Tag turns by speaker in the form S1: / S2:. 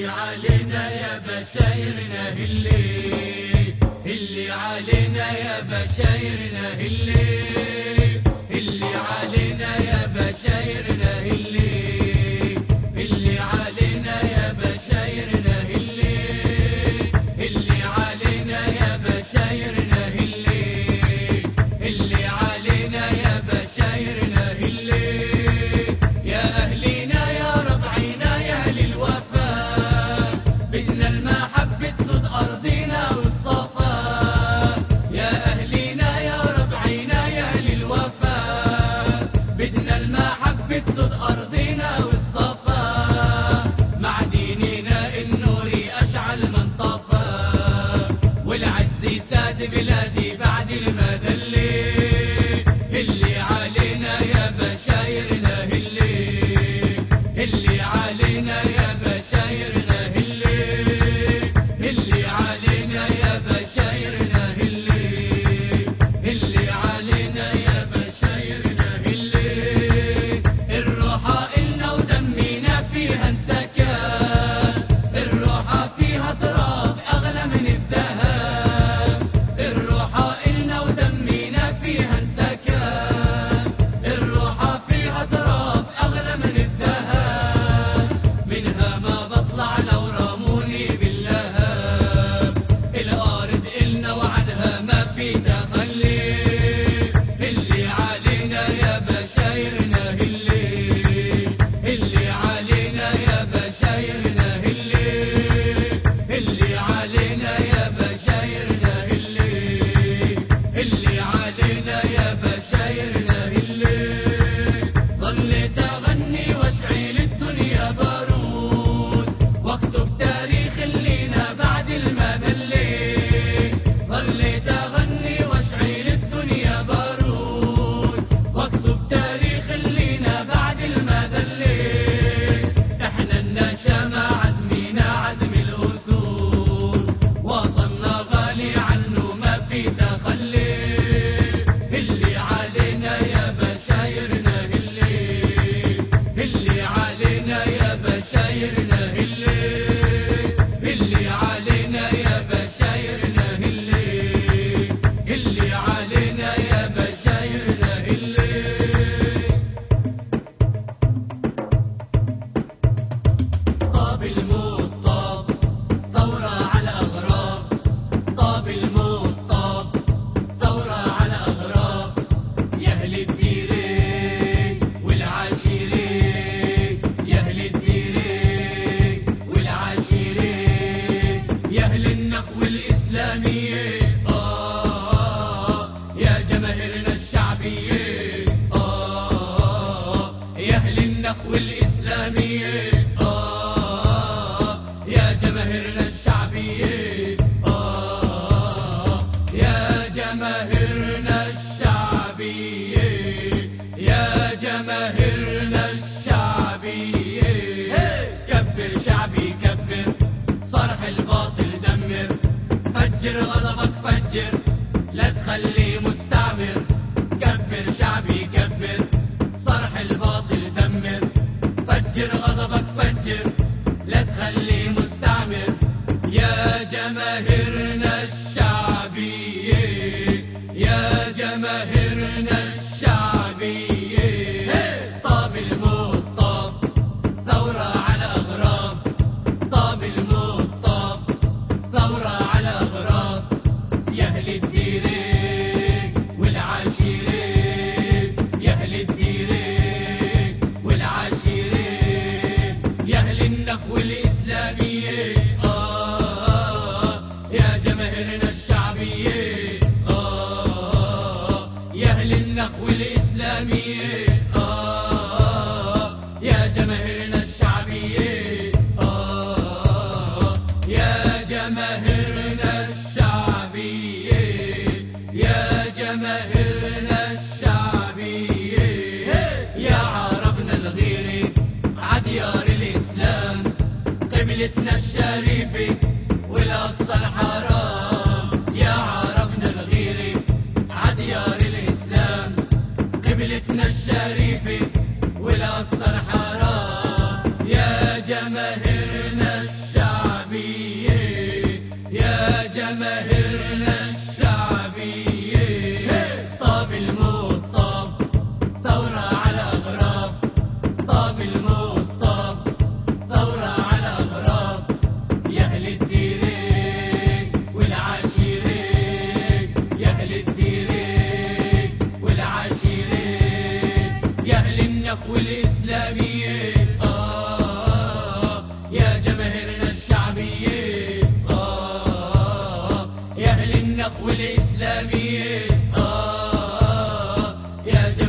S1: علينا يا بشايرنا اللي علينا يا بشايرنا اللي علينا يا بشايرنا اللي علينا يا بشايرنا اللي علينا يا بشايرنا اللي علينا يا بشايرنا يا أهلنا يا ربعنا يا أهل الوفاء بدنا المحبة صد أرضنا والصفاء يا أهلنا يا ربعنا يا أهل الوفاء بدنا المحبة صد أرضنا والصفاء مع ديننا النور أشعل من طفى والعز ساد بلادي بعد المذلة اللي علينا يا بشايرنا اللي علينا يا بشايرنا اللي علينا يا بشايرنا اللي علينا يا بشايرنا الروحة إلنا ودمنا فيها انسكاب الروحة فيها تراب أغلى من الذهب الروحة إلنا ودمنا فيها انسكاب الروحة فيها تراب أغلى من الذهب منها ما بطلع لو رموني باللهب الأرض إلنا وعنها ما في تخلي اللي علينا يا بشايرنا اللي علينا يا بشايرنا اللي علينا يا بشايرنا اللي علينا يا بشايرنا ظليت أغني واشعل الدنيا بارود واكتب تاريخ اللينا بعد المذلة ظليت أغني واشعل الدنيا بارود واكتب تاريخ اللينا بعد المذلة احنا النشامة عزمنا عزم الأسود وطننا غالي عنه ما في تخلي اللي علينا يا بشايرنا اللي علينا يا بشايرنا اللي علينا يا بشايرنا اللي علينا يا بشايرنا طاب الموت طاب ثورة على أغراب طاب الموت طاب ثورة على أغراب يا أهل الديرة والعشيرة يا أهل الديرة والعشيرة يا أهل النخوة الإسلامية يا جماهيرنا الشعبية يا أهل النخوة الإسلامية يا جماهيرنا الشعبية يا جماهيرنا الشعبية يا جماهيرنا الشعبية كبر شعبي كبر صرح الباطل دمر فجر غضبك فجر لا تخلي مستعمر كبر شعبي كبر صرح الباطل دمر فجر غضبك فجر لا تخلي مستعمر يا جماهيرنا الشعبية يا جماهيرنا الشعبية طاب الموت طاب ثورة على أغراب طاب الموت طاب ثورة على أغراب يا أهل الديرة والعشيرة يا أهل الديرة والعشيرة يا أهل النخوة الإسلامية يا جماهيرنا الشعبية يا أهل النخوة الإسلامية يا جماهيرنا الشعبية يا جماهيرنا الشعبية يا جماهيرنا الشعبية يا عربنا الغيرة عديار الإسلام قبلتنا الشريفة والأقصى الحرام يا عربنا الغيرة عديار الإسلام قبلتنا الشريفة والأقصى الحرام يا جماهيرنا الشعبية النخوة الإسلامية يا جماهيرنا الشعبية يا أهل النخوة الإسلامية يا